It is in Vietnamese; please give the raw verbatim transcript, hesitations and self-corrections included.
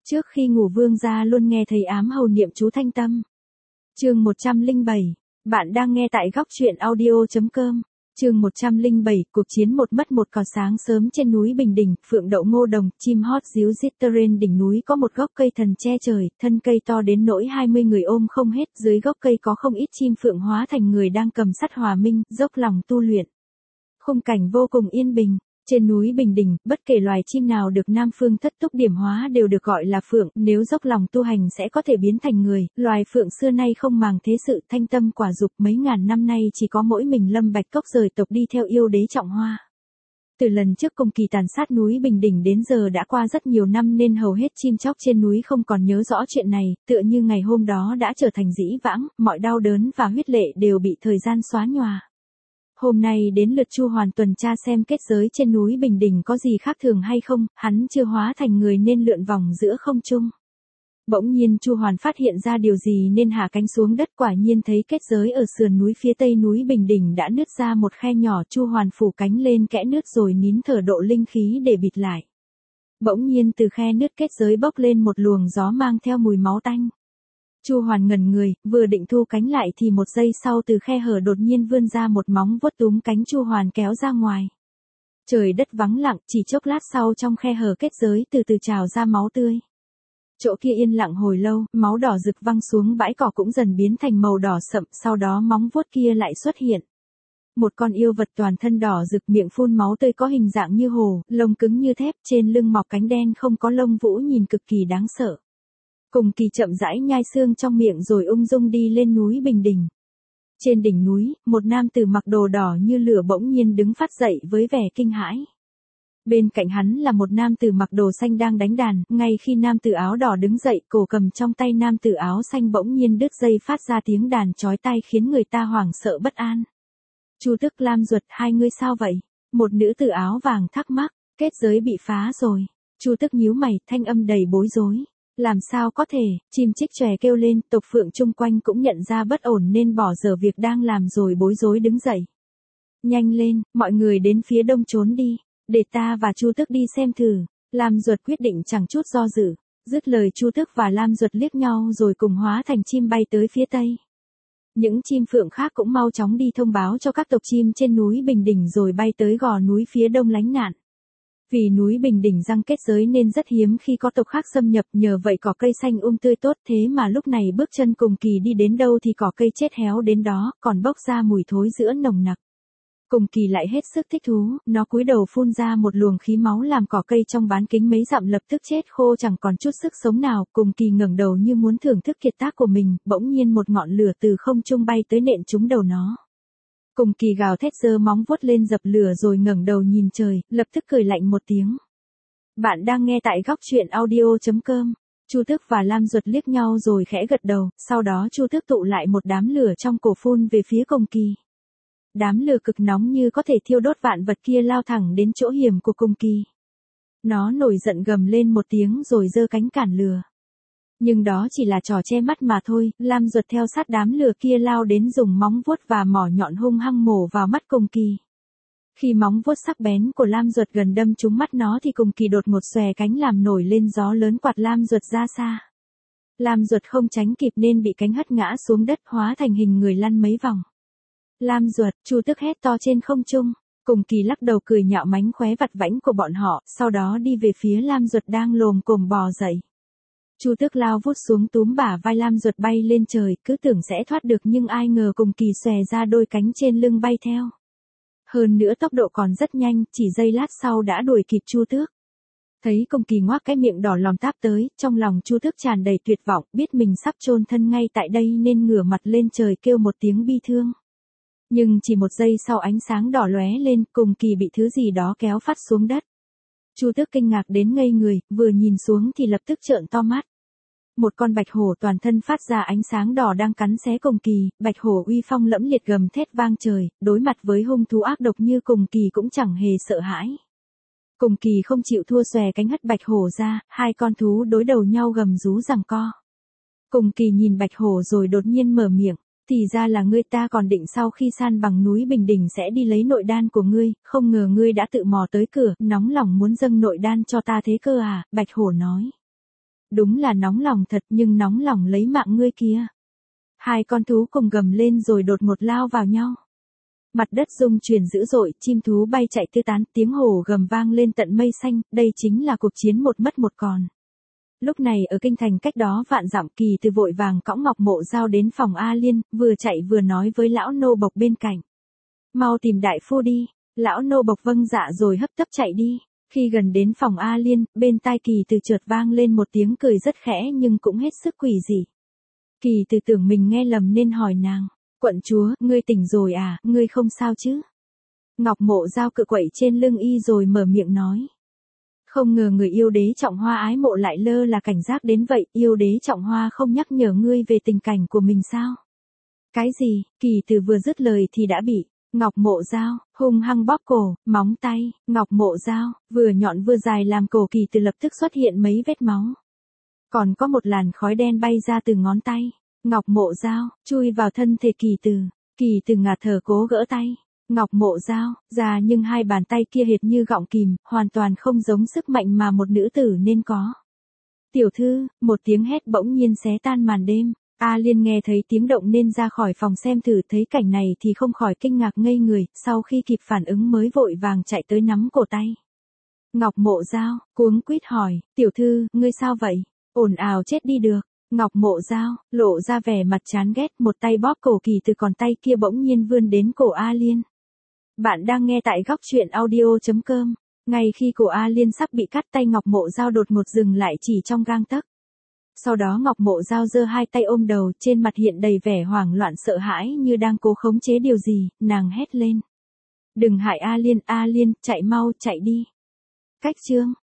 Trước khi ngủ vương gia luôn nghe thấy ám hầu niệm chú thanh tâm. Chương một trăm lẻ bảy, bạn đang nghe tại góc truyện audio chấm com. Chương một trăm lẻ bảy, cuộc chiến một mất một có. Sáng sớm trên núi Bình Đỉnh, phượng đậu ngô đồng, chim hót ríu rít. Trên đỉnh núi có một gốc cây thần che trời, thân cây to đến nỗi hai mươi người ôm không hết, dưới gốc cây có không ít chim phượng hóa thành người đang cầm sắt hòa minh, dốc lòng tu luyện. Khung cảnh vô cùng yên bình. Trên núi Bình Đỉnh, bất kể loài chim nào được Nam Phương Thất Túc điểm hóa đều được gọi là phượng, nếu dốc lòng tu hành sẽ có thể biến thành người. Loài phượng xưa nay không màng thế sự, thanh tâm quả dục, mấy ngàn năm nay chỉ có mỗi mình Lâm Bạch Cốc rời tộc đi theo yêu đế Trọng Hoa. Từ lần trước cùng kỳ tàn sát núi Bình Đỉnh đến giờ đã qua rất nhiều năm nên hầu hết chim chóc trên núi không còn nhớ rõ chuyện này, tựa như ngày hôm đó đã trở thành dĩ vãng, mọi đau đớn và huyết lệ đều bị thời gian xóa nhòa. Hôm nay đến lượt Chu Hoàn tuần tra xem kết giới trên núi Bình Đỉnh có gì khác thường hay không, hắn chưa hóa thành người nên lượn vòng giữa không trung. Bỗng nhiên Chu Hoàn phát hiện ra điều gì nên hạ cánh xuống đất, quả nhiên thấy kết giới ở sườn núi phía tây núi Bình Đỉnh đã nứt ra một khe nhỏ. Chu Hoàn phủ cánh lên kẽ nứt rồi nín thở độ linh khí để bịt lại. Bỗng nhiên từ khe nứt kết giới bốc lên một luồng gió mang theo mùi máu tanh. Chu Hoàn ngẩn người, vừa định thu cánh lại thì một giây sau từ khe hở đột nhiên vươn ra một móng vuốt túm cánh Chu Hoàn kéo ra ngoài. Trời đất vắng lặng, chỉ chốc lát sau trong khe hở kết giới từ từ trào ra máu tươi. Chỗ kia yên lặng hồi lâu, máu đỏ rực văng xuống bãi cỏ cũng dần biến thành màu đỏ sậm, sau đó móng vuốt kia lại xuất hiện. Một con yêu vật toàn thân đỏ rực, miệng phun máu tươi, có hình dạng như hổ, lông cứng như thép, trên lưng mọc cánh đen không có lông vũ, nhìn cực kỳ đáng sợ. Cùng kỳ chậm rãi nhai xương trong miệng rồi ung dung đi lên núi Bình Đỉnh. Trên đỉnh núi, một nam tử mặc đồ đỏ như lửa bỗng nhiên đứng phát dậy với vẻ kinh hãi. Bên cạnh hắn là một nam tử mặc đồ xanh đang đánh đàn, ngay khi nam tử áo đỏ đứng dậy, cổ cầm trong tay nam tử áo xanh bỗng nhiên đứt dây phát ra tiếng đàn chói tai khiến người ta hoảng sợ bất an. Chu Tức, Lam Duật, hai người sao vậy? Một nữ tử áo vàng thắc mắc, kết giới bị phá rồi. Chu Tức nhíu mày, thanh âm đầy bối rối. Làm sao có thể, chim chích chòe kêu lên, tộc phượng chung quanh cũng nhận ra bất ổn nên bỏ dở việc đang làm rồi bối rối đứng dậy. Nhanh lên, mọi người đến phía đông trốn đi, để ta và Chu Tức đi xem thử. Lam Duật quyết định chẳng chút do dự. Dứt lời Chu Tức và Lam Duật liếc nhau rồi cùng hóa thành chim bay tới phía tây. Những chim phượng khác cũng mau chóng đi thông báo cho các tộc chim trên núi Bình Đỉnh rồi bay tới gò núi phía đông lánh nạn. Vì núi Bình Đỉnh răng kết giới nên rất hiếm khi có tộc khác xâm nhập, nhờ vậy cỏ cây xanh um tươi tốt, thế mà lúc này bước chân cùng kỳ đi đến đâu thì cỏ cây chết héo đến đó, còn bốc ra mùi thối giữa nồng nặc. Cùng kỳ lại hết sức thích thú, nó cúi đầu phun ra một luồng khí máu làm cỏ cây trong bán kính mấy dặm lập tức chết khô chẳng còn chút sức sống nào. Cùng kỳ ngẩng đầu như muốn thưởng thức kiệt tác của mình, bỗng nhiên một ngọn lửa từ không trung bay tới nện trúng đầu nó. Cùng kỳ gào thét giơ móng vuốt lên dập lửa rồi ngẩng đầu nhìn trời, lập tức cười lạnh một tiếng. Bạn đang nghe tại góc truyện audio chấm com. Chu Tước và Lam Duật liếc nhau rồi khẽ gật đầu, sau đó Chu Tước tụ lại một đám lửa trong cổ phun về phía cùng kỳ. Đám lửa cực nóng như có thể thiêu đốt vạn vật kia lao thẳng đến chỗ hiểm của cùng kỳ. Nó nổi giận gầm lên một tiếng rồi giơ cánh cản lửa. Nhưng đó chỉ là trò che mắt mà thôi, Lam Duật theo sát đám lửa kia lao đến dùng móng vuốt và mỏ nhọn hung hăng mổ vào mắt cùng kỳ. Khi móng vuốt sắc bén của Lam Duật gần đâm trúng mắt nó thì cùng kỳ đột ngột xòe cánh làm nổi lên gió lớn quạt Lam Duật ra xa. Lam Duật không tránh kịp nên bị cánh hất ngã xuống đất hóa thành hình người lăn mấy vòng. Lam Duật, Chu Tức hét to trên không trung, cùng kỳ lắc đầu cười nhạo mánh khóe vặt vãnh của bọn họ, sau đó đi về phía Lam Duật đang lồm cồm bò dậy. Chu Tước lao vút xuống túm bả vai Lam Duật bay lên trời, cứ tưởng sẽ thoát được nhưng ai ngờ cùng kỳ xòe ra đôi cánh trên lưng bay theo. Hơn nữa tốc độ còn rất nhanh, chỉ giây lát sau đã đuổi kịp Chu Tước. Thấy cùng kỳ ngoác cái miệng đỏ lòm táp tới, trong lòng Chu Tước tràn đầy tuyệt vọng, biết mình sắp chôn thân ngay tại đây nên ngửa mặt lên trời kêu một tiếng bi thương. Nhưng chỉ một giây sau ánh sáng đỏ lóe lên, cùng kỳ bị thứ gì đó kéo phát xuống đất. Chu Tước kinh ngạc đến ngây người, vừa nhìn xuống thì lập tức trợn to mắt. Một con bạch hổ toàn thân phát ra ánh sáng đỏ đang cắn xé cùng kỳ, bạch hổ uy phong lẫm liệt gầm thét vang trời, đối mặt với hung thú ác độc như cùng kỳ cũng chẳng hề sợ hãi. Cùng kỳ không chịu thua xòe cánh hất bạch hổ ra, hai con thú đối đầu nhau gầm rú giằng co. Cùng kỳ nhìn bạch hổ rồi đột nhiên mở miệng. Thì ra là ngươi, ta còn định sau khi san bằng núi Bình Đỉnh sẽ đi lấy nội đan của ngươi, không ngờ ngươi đã tự mò tới cửa, nóng lòng muốn dâng nội đan cho ta thế cơ à, bạch hổ nói. đúng là nóng lòng thật nhưng nóng lòng lấy mạng ngươi kia. Hai con thú cùng gầm lên rồi đột ngột lao vào nhau. Mặt đất rung chuyển dữ dội, chim thú bay chạy tứ tán, tiếng hổ gầm vang lên tận mây xanh, đây chính là cuộc chiến một mất một còn. Lúc này ở kinh thành cách đó vạn dặm, Kỳ Từ vội vàng cõng Ngọc Mộ Dao đến phòng A Liên, vừa chạy vừa nói với lão nô bộc bên cạnh. Mau tìm đại phu đi, lão nô bộc vâng dạ rồi hấp tấp chạy đi. Khi gần đến phòng A Liên, bên tai Kỳ Từ chợt vang lên một tiếng cười rất khẽ nhưng cũng hết sức quỷ dị. Kỳ Từ tưởng mình nghe lầm nên hỏi nàng, quận chúa, ngươi tỉnh rồi à, ngươi không sao chứ? Ngọc Mộ Dao cựa quậy trên lưng y rồi mở miệng nói. Không ngờ người yêu đế Trọng Hoa ái mộ lại lơ là cảnh giác đến vậy, yêu đế Trọng Hoa không nhắc nhở ngươi về tình cảnh của mình sao? Cái gì? Kỳ Từ vừa dứt lời thì đã bị Ngọc Mộ Dao hung hăng bóp cổ, móng tay, Ngọc Mộ Dao vừa nhọn vừa dài làm cổ Kỳ Từ lập tức xuất hiện mấy vết máu. Còn có một làn khói đen bay ra từ ngón tay. Ngọc Mộ Dao chui vào thân thể Kỳ Từ. Kỳ Từ ngạt thở cố gỡ tay Ngọc Mộ Dao ra nhưng hai bàn tay kia hệt như gọng kìm, hoàn toàn không giống sức mạnh mà một nữ tử nên có. Tiểu thư, một tiếng hét bỗng nhiên xé tan màn đêm. A Liên nghe thấy tiếng động nên ra khỏi phòng xem thử, thấy cảnh này thì không khỏi kinh ngạc ngây người, sau khi kịp phản ứng mới vội vàng chạy tới nắm cổ tay Ngọc Mộ Dao, cuống quýt hỏi, tiểu thư, ngươi sao vậy? Ồn ào chết đi được. Ngọc Mộ Dao lộ ra vẻ mặt chán ghét, một tay bóp cổ Kỳ Từ còn tay kia bỗng nhiên vươn đến cổ A Liên. Bạn đang nghe tại góc truyện audio chấm com. Ngay khi cổ A Liên sắp bị cắt, tay Ngọc Mộ Dao đột ngột dừng lại chỉ trong gang tấc. Sau đó Ngọc Mộ Dao giơ hai tay ôm đầu, trên mặt hiện đầy vẻ hoảng loạn sợ hãi như đang cố khống chế điều gì, nàng hét lên. Đừng hại A Liên, A Liên, chạy mau, chạy đi. Cách chương